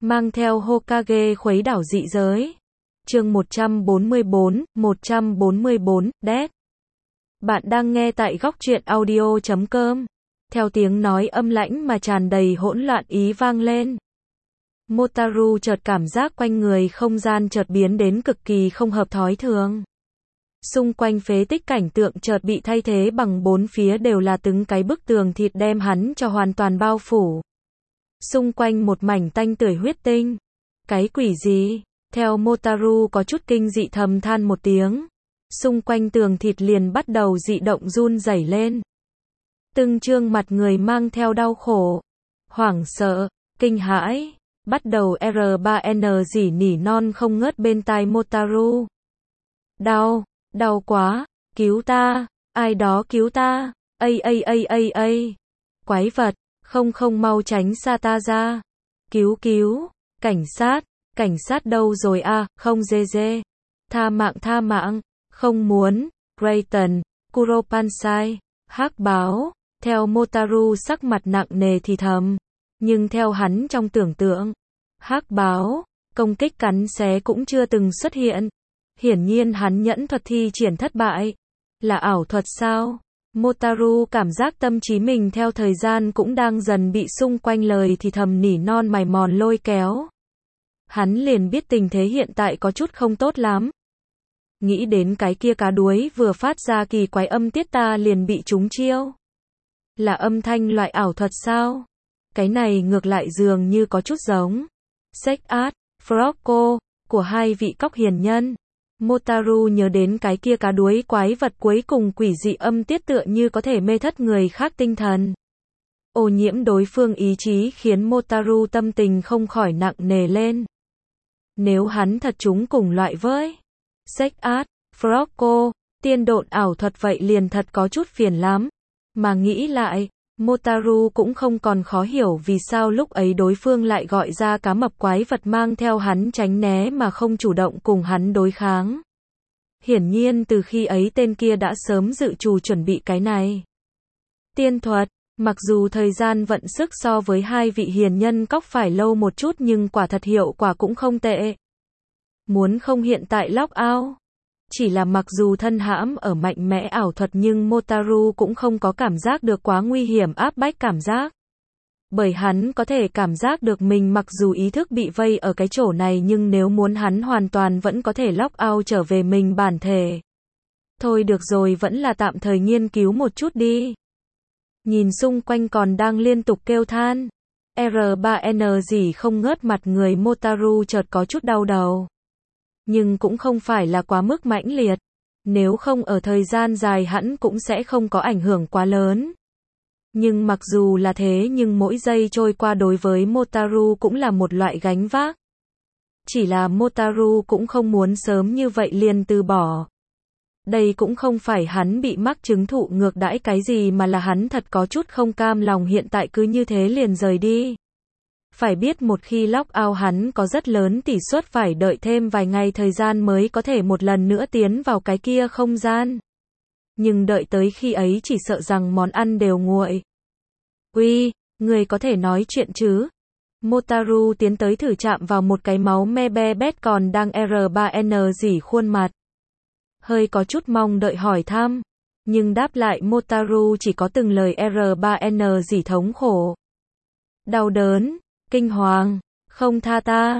mang theo Hokage khuấy đảo dị giới. Chương 144, Death. Bạn đang nghe tại góc truyện audio.com. Theo tiếng nói âm lãnh mà tràn đầy hỗn loạn ý vang lên. Motaru chợt cảm giác quanh người không gian chợt biến đến cực kỳ không hợp thói thường. Xung quanh phế tích cảnh tượng chợt bị thay thế bằng bốn phía đều là từng cái bức tường thịt đem hắn cho hoàn toàn bao phủ. Xung quanh một mảnh tanh tưởi huyết tinh. Cái quỷ gì? Theo Motaru có chút kinh dị thầm than một tiếng. Xung quanh tường thịt liền bắt đầu dị động run rẩy lên. Từng trương mặt người mang theo đau khổ, hoảng sợ, kinh hãi, bắt đầu R3N rỉ nỉ non không ngớt bên tai Motaru. Đau, đau quá, cứu ta, ai đó cứu ta, ây. Quái vật, không mau tránh xa ta ra. Cứu, cảnh sát đâu rồi a, không dê. Tha mạng, không muốn, Rayton, Kuropansai, hắc báo, theo Motaru sắc mặt nặng nề thì thầm. Nhưng theo hắn trong tưởng tượng, hắc báo, công kích cắn xé cũng chưa từng xuất hiện. Hiển nhiên hắn nhẫn thuật thi triển thất bại. Là ảo thuật sao? Motaru cảm giác tâm trí mình theo thời gian cũng đang dần bị xung quanh lời thì thầm nỉ non mài mòn lôi kéo. Hắn liền biết tình thế hiện tại có chút không tốt lắm. Nghĩ đến cái kia cá đuối vừa phát ra kỳ quái âm tiết ta liền bị trúng chiêu. Là âm thanh loại ảo thuật sao? Cái này ngược lại dường như có chút giống Sex Art, Frogco, của hai vị cóc hiền nhân. Motaru nhớ đến cái kia cá đuối quái vật cuối cùng quỷ dị âm tiết tựa như có thể mê thất người khác tinh thần. Ô nhiễm đối phương ý chí khiến Motaru tâm tình không khỏi nặng nề lên. Nếu hắn thật chúng cùng loại với Sex Art, Frogco, tiên độn ảo thuật vậy liền thật có chút phiền lắm. Mà nghĩ lại, Motaru cũng không còn khó hiểu vì sao lúc ấy đối phương lại gọi ra cá mập quái vật mang theo hắn tránh né mà không chủ động cùng hắn đối kháng. Hiển nhiên từ khi ấy tên kia đã sớm dự trù chuẩn bị cái này. Tiên thuật, mặc dù thời gian vận sức so với hai vị hiền nhân cóc phải lâu một chút nhưng quả thật hiệu quả cũng không tệ. Muốn không hiện tại lock out. Chỉ là mặc dù thân hãm ở mạnh mẽ ảo thuật nhưng Motaru cũng không có cảm giác được quá nguy hiểm áp bách cảm giác. Bởi hắn có thể cảm giác được mình mặc dù ý thức bị vây ở cái chỗ này nhưng nếu muốn hắn hoàn toàn vẫn có thể lock out trở về mình bản thể. Thôi được rồi vẫn là tạm thời nghiên cứu một chút đi. Nhìn xung quanh còn đang liên tục kêu than. R3N gì không ngớt mặt người Motaru chợt có chút đau đầu. Nhưng cũng không phải là quá mức mãnh liệt. Nếu không ở thời gian dài hẳn cũng sẽ không có ảnh hưởng quá lớn. Nhưng mặc dù là thế nhưng mỗi giây trôi qua đối với Motaru cũng là một loại gánh vác. Chỉ là Motaru cũng không muốn sớm như vậy liền từ bỏ. Đây cũng không phải hắn bị mắc chứng thụ ngược đãi cái gì mà là hắn thật có chút không cam lòng hiện tại cứ như thế liền rời đi. Phải biết một khi lock out hắn có rất lớn tỷ suất phải đợi thêm vài ngày thời gian mới có thể một lần nữa tiến vào cái kia không gian. Nhưng đợi tới khi ấy chỉ sợ rằng món ăn đều nguội. Uy, người có thể nói chuyện chứ? Motaru tiến tới thử chạm vào một cái máu me be bét còn đang R3N rỉ khuôn mặt. Hơi có chút mong đợi hỏi thăm. Nhưng đáp lại Motaru chỉ có từng lời R3N rỉ thống khổ. Đau đớn. Kinh hoàng, không tha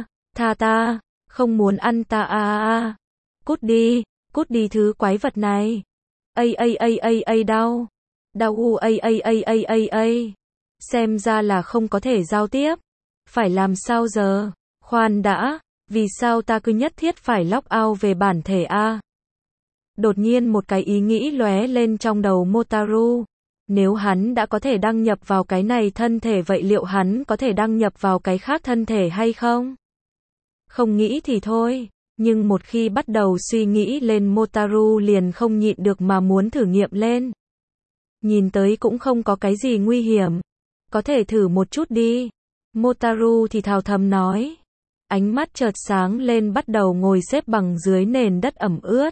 ta, không muốn ăn ta Cút đi thứ quái vật này. Đau Xem ra là không có thể giao tiếp. Phải làm sao giờ? Khoan đã, vì sao ta cứ nhất thiết phải lock out về bản thể a? Đột nhiên một cái ý nghĩ lóe lên trong đầu Motaru. Nếu hắn đã có thể đăng nhập vào cái này thân thể vậy liệu hắn có thể đăng nhập vào cái khác thân thể hay không? Không nghĩ thì thôi, nhưng một khi bắt đầu suy nghĩ lên Motaru liền không nhịn được mà muốn thử nghiệm lên. Nhìn tới cũng không có cái gì nguy hiểm. Có thể thử một chút đi. Motaru thì thào thầm nói. Ánh mắt chợt sáng lên bắt đầu ngồi xếp bằng dưới nền đất ẩm ướt.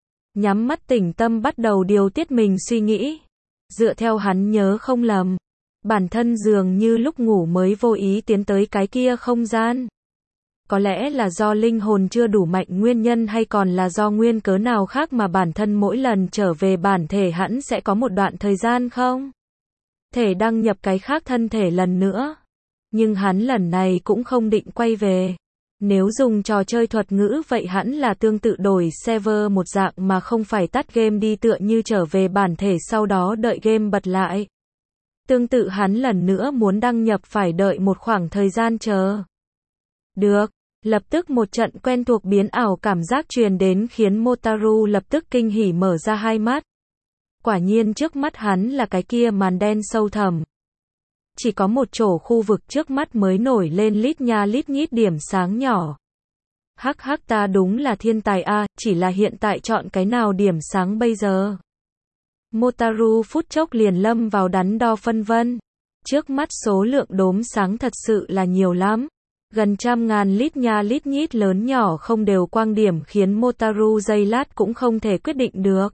Nhắm mắt tĩnh tâm bắt đầu điều tiết mình suy nghĩ. Dựa theo hắn nhớ không lầm, Bản thân dường như lúc ngủ mới vô ý tiến tới cái kia không gian. Có lẽ là do linh hồn chưa đủ mạnh nguyên nhân hay còn là do nguyên cớ nào khác mà bản thân mỗi lần trở về bản thể hẳn sẽ có một đoạn thời gian không thể đăng nhập cái khác thân thể lần nữa. Nhưng hắn lần này cũng không định quay về. Nếu dùng trò chơi thuật ngữ vậy hẳn là tương tự đổi server một dạng mà không phải tắt game đi tựa như trở về bản thể sau đó đợi game bật lại. Tương tự hắn lần nữa muốn đăng nhập phải đợi một khoảng thời gian chờ. Được, lập tức một trận quen thuộc biến ảo cảm giác truyền đến khiến Motaru lập tức kinh hỉ mở ra hai mắt. Quả nhiên trước mắt hắn là cái kia màn đen sâu thẳm. Chỉ có một chỗ khu vực trước mắt mới nổi lên lít nha lít nhít điểm sáng nhỏ. Hắc hắc ta đúng là thiên tài a, chỉ là hiện tại chọn cái nào điểm sáng bây giờ. Motaru phút chốc liền lâm vào đắn đo phân vân. Trước mắt số lượng đốm sáng thật sự là nhiều lắm. Gần 100.000 lít nha lít nhít lớn nhỏ không đều quang điểm khiến Motaru giây lát cũng không thể quyết định được.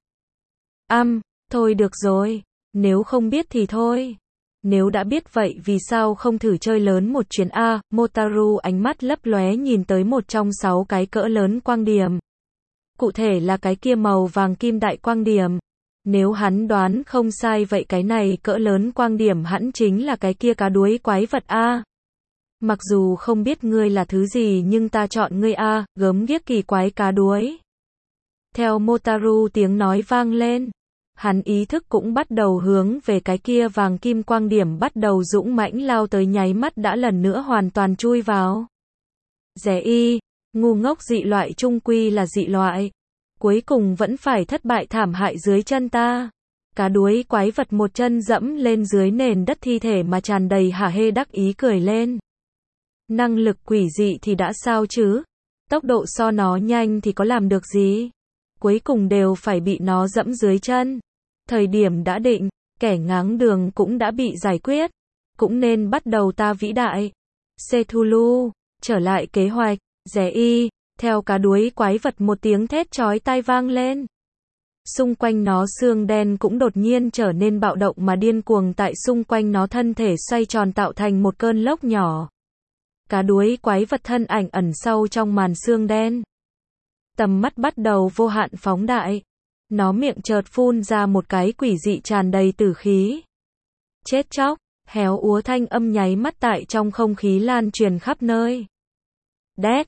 Thôi được rồi, nếu không biết thì thôi. Nếu đã biết vậy vì sao không thử chơi lớn một chuyến a? Motaru ánh mắt lấp lóe nhìn tới một trong 6 cái cỡ lớn quang điểm. Cụ thể là cái kia màu vàng kim đại quang điểm. Nếu hắn đoán không sai vậy cái này cỡ lớn quang điểm hẳn chính là cái kia cá đuối quái vật a. Mặc dù không biết ngươi là thứ gì nhưng ta chọn ngươi a, gớm ghiếc kỳ quái cá đuối. Theo Motaru tiếng nói vang lên. Hắn ý thức cũng bắt đầu hướng về cái kia vàng kim quang điểm bắt đầu dũng mãnh lao tới nháy mắt đã lần nữa hoàn toàn chui vào. Rẻ y, ngu ngốc dị loại chung quy là dị loại. Cuối cùng vẫn phải thất bại thảm hại dưới chân ta. Cá đuối quái vật một chân dẫm lên dưới nền đất thi thể mà tràn đầy hả hê đắc ý cười lên. Năng lực quỷ dị thì đã sao chứ? Tốc độ so nó nhanh thì có làm được gì? Cuối cùng đều phải bị nó dẫm dưới chân. Thời điểm đã định, kẻ ngáng đường cũng đã bị giải quyết. Cũng nên bắt đầu ta vĩ đại. Cthulhu, trở lại kế hoạch, rẻ y, theo cá đuối quái vật một tiếng thét chói tai vang lên. Xung quanh nó xương đen cũng đột nhiên trở nên bạo động mà điên cuồng tại xung quanh nó thân thể xoay tròn tạo thành một cơn lốc nhỏ. Cá đuối quái vật thân ảnh ẩn sâu trong màn xương đen. Tầm mắt bắt đầu vô hạn phóng đại. Nó miệng chợt phun ra một cái quỷ dị tràn đầy tử khí. Chết chóc, héo úa thanh âm nháy mắt tại trong không khí lan truyền khắp nơi. Đét,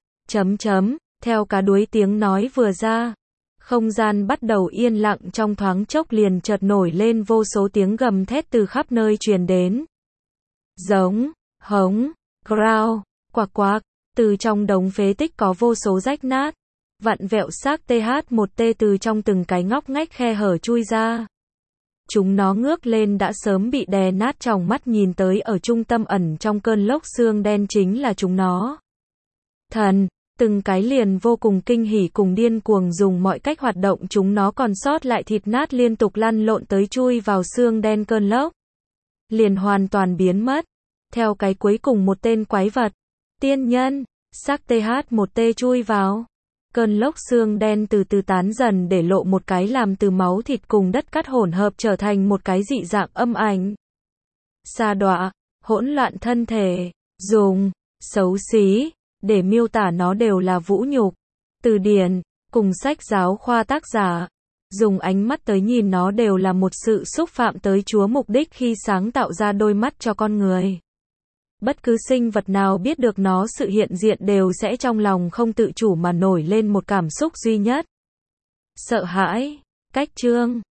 theo cá đuối tiếng nói vừa ra. Không gian bắt đầu yên lặng trong thoáng chốc liền chợt nổi lên vô số tiếng gầm thét từ khắp nơi truyền đến. Giống, hống, growl, quạc quạc, từ trong đống phế tích có vô số rách nát. Vặn vẹo xác TH1T từ trong từng cái ngóc ngách khe hở chui ra. Chúng nó ngước lên đã sớm bị đè nát tròng mắt nhìn tới ở trung tâm ẩn trong cơn lốc xương đen chính là chúng nó. Từng cái liền vô cùng kinh hỉ cùng điên cuồng dùng mọi cách hoạt động chúng nó còn sót lại thịt nát liên tục lăn lộn tới chui vào xương đen cơn lốc. Liền hoàn toàn biến mất. Theo cái cuối cùng một tên quái vật. Tiên nhân, xác TH1T chui vào. Cơn lốc xương đen từ từ tán dần để lộ một cái làm từ máu thịt cùng đất cát hỗn hợp trở thành một cái dị dạng âm ảnh. Sa đọa, hỗn loạn thân thể, dùng, xấu xí, để miêu tả nó đều là vũ nhục. Từ điển, cùng sách giáo khoa tác giả, dùng ánh mắt tới nhìn nó đều là một sự xúc phạm tới Chúa mục đích khi sáng tạo ra đôi mắt cho con người. Bất cứ sinh vật nào biết được nó sự hiện diện đều sẽ trong lòng không tự chủ mà nổi lên một cảm xúc duy nhất. Sợ hãi. Cách chương